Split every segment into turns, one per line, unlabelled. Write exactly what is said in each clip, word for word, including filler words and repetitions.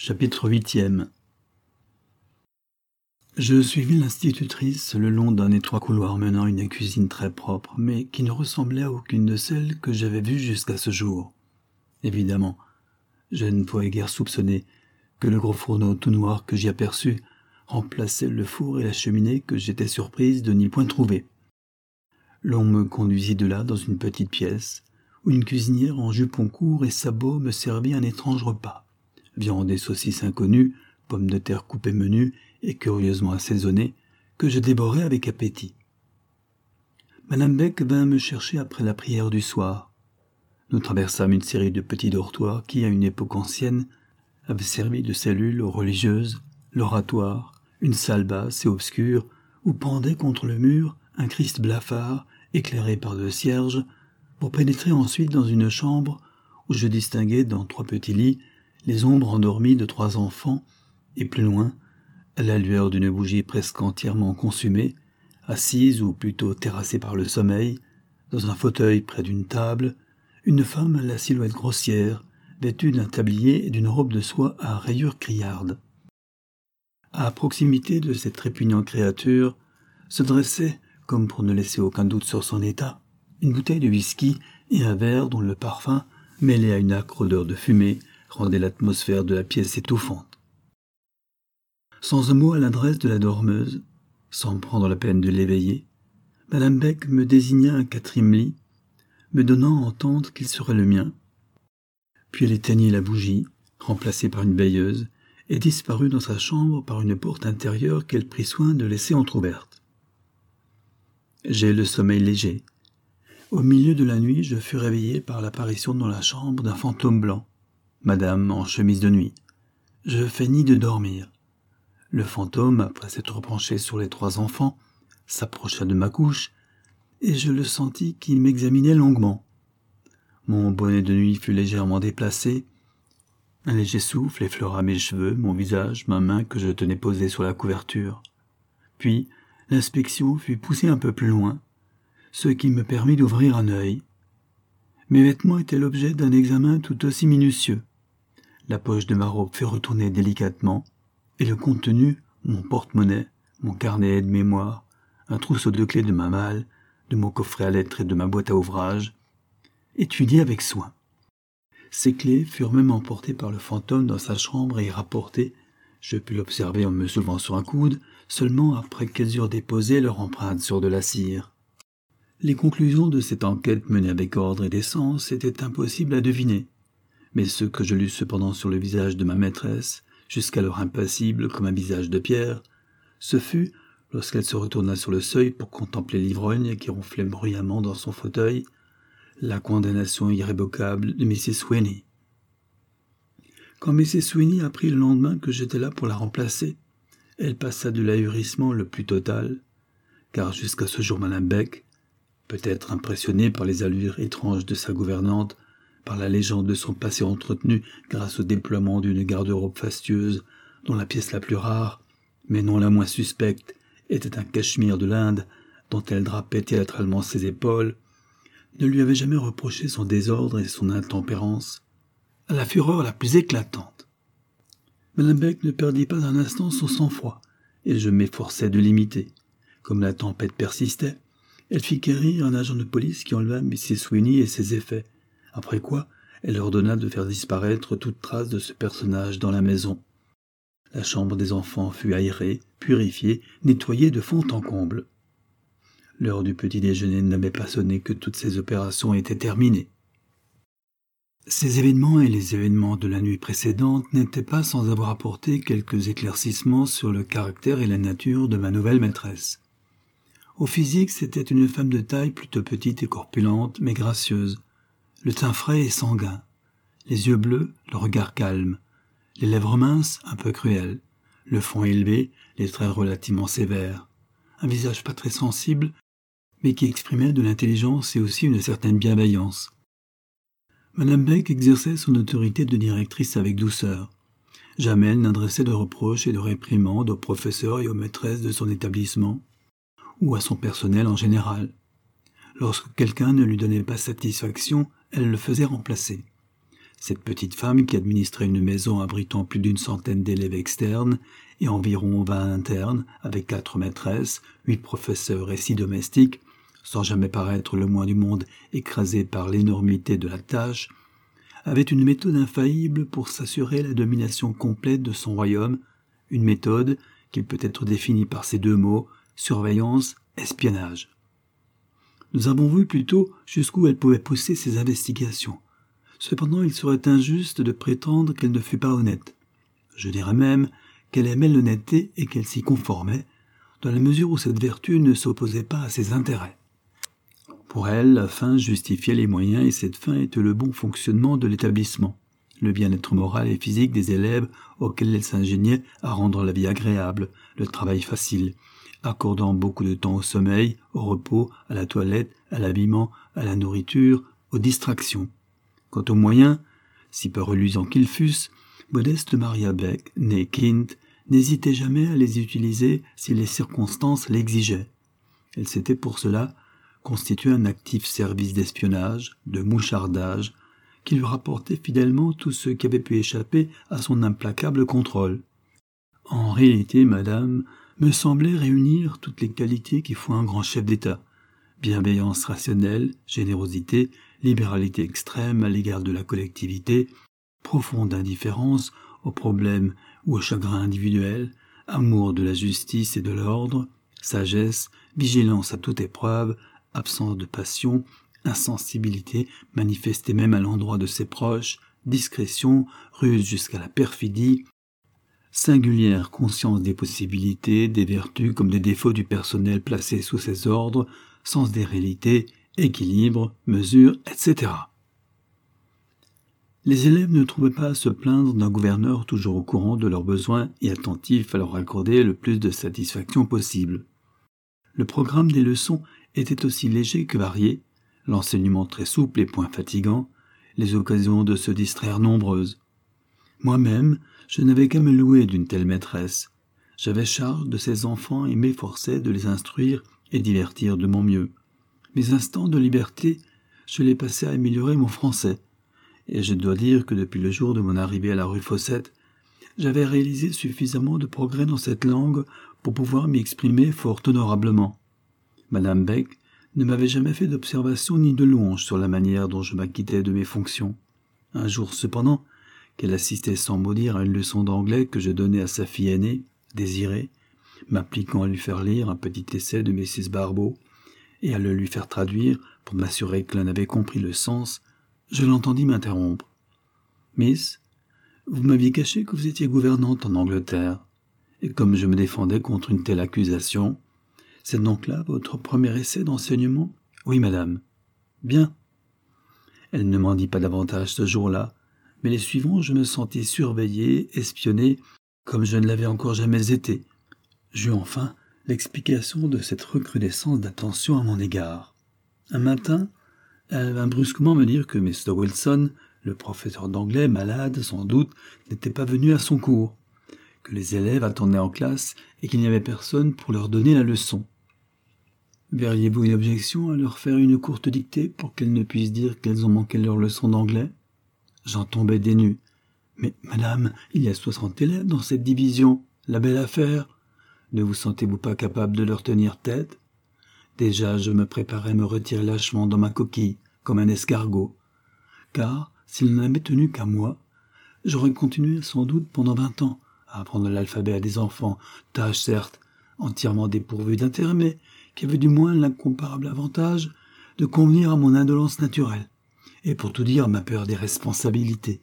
Chapitre huitième. Je suivis l'institutrice le long d'un étroit couloir menant à une cuisine très propre, mais qui ne ressemblait à aucune de celles que j'avais vues jusqu'à ce jour. Évidemment, je ne pouvais guère soupçonner que le gros fourneau tout noir que j'y aperçus remplaçait le four et la cheminée que j'étais surprise de n'y point trouver. L'on me conduisit de là dans une petite pièce, où une cuisinière en jupon court et sabots me servit un étrange repas. Viande et saucisses inconnues, pommes de terre coupées menues et curieusement assaisonnées, que je dévorais avec appétit. Madame Beck vint me chercher après la prière du soir. Nous traversâmes une série de petits dortoirs qui, à une époque ancienne, avaient servi de cellule aux religieuses, l'oratoire, une salle basse et obscure, où pendait contre le mur un Christ blafard, éclairé par deux cierges, pour pénétrer ensuite dans une chambre où je distinguais dans trois petits lits les ombres endormies de trois enfants, et plus loin, à la lueur d'une bougie presque entièrement consumée, assise ou plutôt terrassée par le sommeil, dans un fauteuil près d'une table, une femme à la silhouette grossière, vêtue d'un tablier et d'une robe de soie à rayures criardes. À proximité de cette répugnante créature se dressait, comme pour ne laisser aucun doute sur son état, une bouteille de whisky et un verre dont le parfum, mêlé à une âcre odeur de fumée, rendait l'atmosphère de la pièce étouffante. Sans un mot à l'adresse de la dormeuse, sans prendre la peine de l'éveiller, Madame Beck me désigna un quatrième lit, me donnant à entendre qu'il serait le mien. Puis elle éteignit la bougie, remplacée par une veilleuse, et disparut dans sa chambre par une porte intérieure qu'elle prit soin de laisser entr'ouverte. J'ai le sommeil léger. Au milieu de la nuit, je fus réveillé par l'apparition dans la chambre d'un fantôme blanc, Madame en chemise de nuit. Je feignis de dormir. Le fantôme, après s'être penché sur les trois enfants, s'approcha de ma couche, et je le sentis qu'il m'examinait longuement. Mon bonnet de nuit fut légèrement déplacé. Un léger souffle effleura mes cheveux, mon visage, ma main que je tenais posée sur la couverture. Puis, l'inspection fut poussée un peu plus loin, ce qui me permit d'ouvrir un œil. Mes vêtements étaient l'objet d'un examen tout aussi minutieux. La poche de ma robe fut retournée délicatement, et le contenu, mon porte-monnaie, mon carnet de mémoire, un trousseau de clés de ma malle, de mon coffret à lettres et de ma boîte à ouvrage, étudié avec soin. Ces clés furent même emportées par le fantôme dans sa chambre et rapportées, je pus l'observer en me soulevant sur un coude, seulement après qu'elles eurent déposé leur empreinte sur de la cire. Les conclusions de cette enquête menée avec ordre et décence étaient impossibles à deviner, mais ce que je lus cependant sur le visage de ma maîtresse, jusqu'alors impassible comme un visage de pierre, ce fut, lorsqu'elle se retourna sur le seuil pour contempler l'ivrogne qui ronflait bruyamment dans son fauteuil, la condamnation irrévocable de missus Sweeney. Quand missus Sweeney apprit le lendemain que j'étais là pour la remplacer, elle passa de l'ahurissement le plus total, car jusqu'à ce jour Madame Beck, peut-être impressionnée par les allures étranges de sa gouvernante, par la légende de son passé entretenu grâce au déploiement d'une garde-robe fastueuse, dont la pièce la plus rare, mais non la moins suspecte, était un cachemire de l'Inde dont elle drapait théâtralement ses épaules, ne lui avait jamais reproché son désordre et son intempérance, à la fureur la plus éclatante. Madame Beck ne perdit pas un instant son sang-froid, et je m'efforçais de l'imiter. Comme la tempête persistait, elle fit quérir un agent de police qui enleva missus Sweeney et ses effets, après quoi elle ordonna de faire disparaître toute trace de ce personnage dans la maison. La chambre des enfants fut aérée, purifiée, nettoyée de fond en comble. L'heure du petit déjeuner n'avait pas sonné que toutes ces opérations étaient terminées. Ces événements et les événements de la nuit précédente n'étaient pas sans avoir apporté quelques éclaircissements sur le caractère et la nature de ma nouvelle maîtresse. Au physique, c'était une femme de taille plutôt petite et corpulente, mais gracieuse, le teint frais et sanguin, les yeux bleus, le regard calme, les lèvres minces, un peu cruelles, le front élevé, les traits relativement sévères, un visage pas très sensible, mais qui exprimait de l'intelligence et aussi une certaine bienveillance. Madame Beck exerçait son autorité de directrice avec douceur. Jamais elle n'adressait de reproches et de réprimandes aux professeurs et aux maîtresses de son établissement, ou à son personnel en général. Lorsque quelqu'un ne lui donnait pas satisfaction, elle le faisait remplacer. Cette petite femme qui administrait une maison abritant plus d'une centaine d'élèves externes et environ vingt internes, avec quatre maîtresses, huit professeurs et six domestiques, sans jamais paraître le moins du monde écrasé par l'énormité de la tâche, avait une méthode infaillible pour s'assurer la domination complète de son royaume, une méthode qui peut être définie par ces deux mots, surveillance, espionnage. Nous avons vu plutôt jusqu'où elle pouvait pousser ses investigations. Cependant, il serait injuste de prétendre qu'elle ne fût pas honnête. Je dirais même qu'elle aimait l'honnêteté et qu'elle s'y conformait, dans la mesure où cette vertu ne s'opposait pas à ses intérêts. Pour elle, la fin justifiait les moyens et cette fin était le bon fonctionnement de l'établissement, le bien-être moral et physique des élèves auxquels elle s'ingéniait à rendre la vie agréable, le travail facile, accordant beaucoup de temps au sommeil, au repos, à la toilette, à l'habillement, à la nourriture, aux distractions. Quant aux moyens, si peu reluisants qu'ils fussent, Modeste Maria Beck, née Kint, n'hésitait jamais à les utiliser si les circonstances l'exigeaient. Elle s'était pour cela constitué un actif service d'espionnage, de mouchardage, qui lui rapportait fidèlement tout ce qui avait pu échapper à son implacable contrôle. En réalité, madame me semblait réunir toutes les qualités qui font un grand chef d'État. Bienveillance rationnelle, générosité, libéralité extrême à l'égard de la collectivité, profonde indifférence aux problèmes ou aux chagrins individuels, amour de la justice et de l'ordre, sagesse, vigilance à toute épreuve, absence de passion, insensibilité manifestée même à l'endroit de ses proches, discrétion, ruse jusqu'à la perfidie, singulière conscience des possibilités, des vertus comme des défauts du personnel placé sous ses ordres, sens des réalités, équilibre, mesure, et cetera. Les élèves ne trouvaient pas à se plaindre d'un gouverneur toujours au courant de leurs besoins et attentif à leur accorder le plus de satisfaction possible. Le programme des leçons était aussi léger que varié, l'enseignement très souple et point fatigant, les occasions de se distraire nombreuses. Moi-même, je n'avais qu'à me louer d'une telle maîtresse. J'avais charge de ces enfants et m'efforçais de les instruire et divertir de mon mieux. Mes instants de liberté, je les passais à améliorer mon français, et je dois dire que depuis le jour de mon arrivée à la rue Fossette, j'avais réalisé suffisamment de progrès dans cette langue pour pouvoir m'y exprimer fort honorablement. Madame Beck ne m'avait jamais fait d'observation ni de louange sur la manière dont je m'acquittais de mes fonctions. Un jour cependant, qu'elle assistait sans mot dire à une leçon d'anglais que je donnais à sa fille aînée, Désirée, m'appliquant à lui faire lire un petit essai de missus Barbeau et à le lui faire traduire pour m'assurer qu'elle en avait compris le sens, je l'entendis m'interrompre. « Miss, vous m'aviez caché que vous étiez gouvernante en Angleterre, et comme je me défendais contre une telle accusation, c'est donc là votre premier essai d'enseignement ? » ?»« Oui, madame. »« Bien. » Elle ne m'en dit pas davantage ce jour-là, mais les suivants je me sentis surveillé, espionné, comme je ne l'avais encore jamais été. J'eus enfin l'explication de cette recrudescence d'attention à mon égard. Un matin, elle vint brusquement me dire que mister Wilson, le professeur d'anglais, malade sans doute, n'était pas venu à son cours, que les élèves attendaient en classe et qu'il n'y avait personne pour leur donner la leçon. Verriez-vous une objection à leur faire une courte dictée pour qu'elles ne puissent dire qu'elles ont manqué leur leçon d'anglais ? J'en tombais des nues. Mais, madame, il y a soixante élèves dans cette division. La belle affaire. Ne vous sentez-vous pas capable de leur tenir tête ? Déjà, je me préparais à me retirer lâchement dans ma coquille, comme un escargot. Car, s'il n'en avait tenu qu'à moi, j'aurais continué sans doute pendant vingt ans à apprendre l'alphabet à des enfants, tâche certes, entièrement dépourvue d'intérêt, mais qui avait du moins l'incomparable avantage de convenir à mon indolence naturelle, et pour tout dire à ma peur des responsabilités.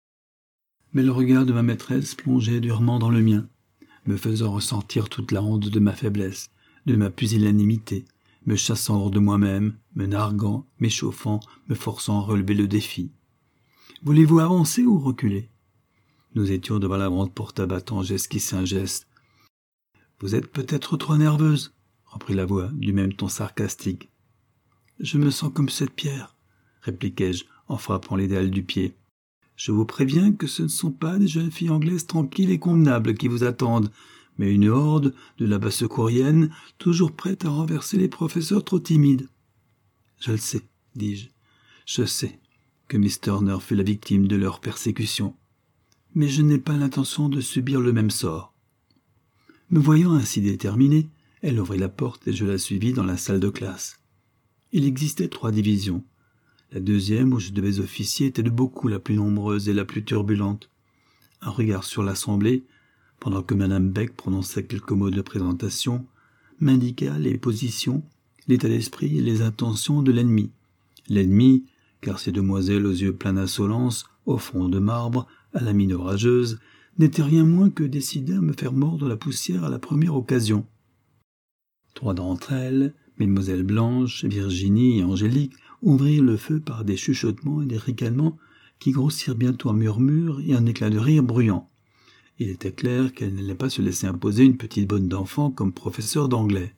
Mais le regard de ma maîtresse plongeait durement dans le mien, me faisant ressentir toute la honte de ma faiblesse, de ma pusillanimité, me chassant hors de moi-même, me narguant, m'échauffant, me forçant à relever le défi. « Voulez-vous avancer ou reculer ?» Nous étions devant la grande porte à battant, j'esquissai un geste. « Vous êtes peut-être trop nerveuse ?» reprit la voix, du même ton sarcastique. « Je me sens comme cette pierre, » répliquai-je en frappant les dalles du pied. « Je vous préviens que ce ne sont pas des jeunes filles anglaises tranquilles et convenables qui vous attendent, mais une horde de la basse-courienne, toujours prête à renverser les professeurs trop timides. »« Je le sais, dis-je, je sais. que Miss Turner fut la victime de leur persécution. Mais je n'ai pas l'intention de subir le même sort. Me voyant ainsi déterminé, elle ouvrit la porte et je la suivis dans la salle de classe. Il existait trois divisions. La deuxième, où je devais officier, était de beaucoup la plus nombreuse et la plus turbulente. Un regard sur l'assemblée, pendant que Madame Beck prononçait quelques mots de présentation, m'indiqua les positions, l'état d'esprit et les intentions de l'ennemi. L'ennemi, car ces demoiselles aux yeux pleins d'insolence, au front de marbre, à la mine orageuse, n'étaient rien moins que décidées à me faire mordre la poussière à la première occasion. Trois d'entre elles, Mesdemoiselles Blanche, Virginie et Angélique, ouvrirent le feu par des chuchotements et des ricanements qui grossirent bientôt en murmures et en éclats de rire bruyants. Il était clair qu'elles n'allaient pas se laisser imposer une petite bonne d'enfant comme professeur d'anglais.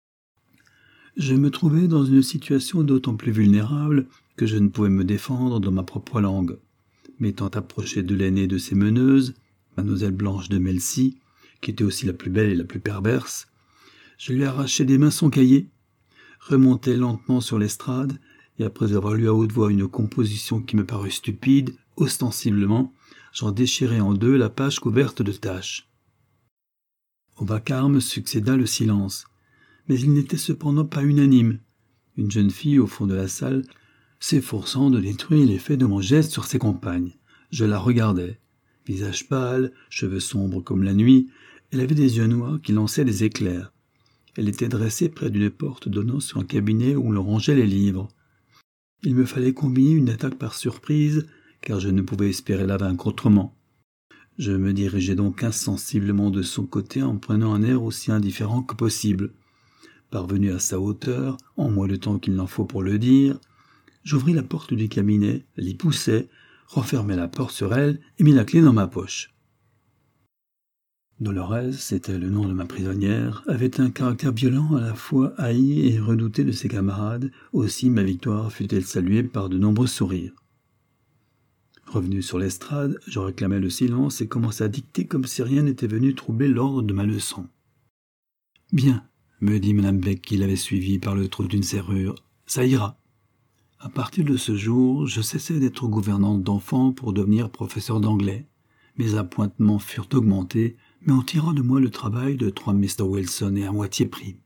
Je me trouvais dans une situation d'autant plus vulnérable que je ne pouvais me défendre dans ma propre langue. M'étant approché de l'aînée de ces meneuses, Mademoiselle Blanche de Melcy, qui était aussi la plus belle et la plus perverse, je lui arrachai des mains son cahier, remontai lentement sur l'estrade, et après avoir lu à haute voix une composition qui me parut stupide, ostensiblement, j'en déchirai en deux la page couverte de taches. Au vacarme succéda le silence, mais il n'était cependant pas unanime. Une jeune fille au fond de la salle, s'efforçant de détruire l'effet de mon geste sur ses compagnes. Je la regardais. Visage pâle, cheveux sombres comme la nuit, elle avait des yeux noirs qui lançaient des éclairs. Elle était dressée près d'une porte donnant sur un cabinet où l'on rangeait les livres. Il me fallait combiner une attaque par surprise, car je ne pouvais espérer la vaincre autrement. Je me dirigeai donc insensiblement de son côté en prenant un air aussi indifférent que possible. Parvenu à sa hauteur, en moins de temps qu'il n'en faut pour le dire, j'ouvris la porte du cabinet, l'y poussai, refermai la porte sur elle et mis la clé dans ma poche. Dolores, c'était le nom de ma prisonnière, avait un caractère violent à la fois haï et redouté de ses camarades, aussi ma victoire fut-elle saluée par de nombreux sourires. Revenu sur l'estrade, je réclamai le silence et commençai à dicter comme si rien n'était venu troubler l'ordre de ma leçon. « Bien, » me dit Madame Beck qui l'avait suivi par le trou d'une serrure, « ça ira. » À partir de ce jour, je cessai d'être gouvernante d'enfants pour devenir professeur d'anglais. Mes appointements furent augmentés, mais on tira de moi le travail de trois mister Wilson et à moitié prix.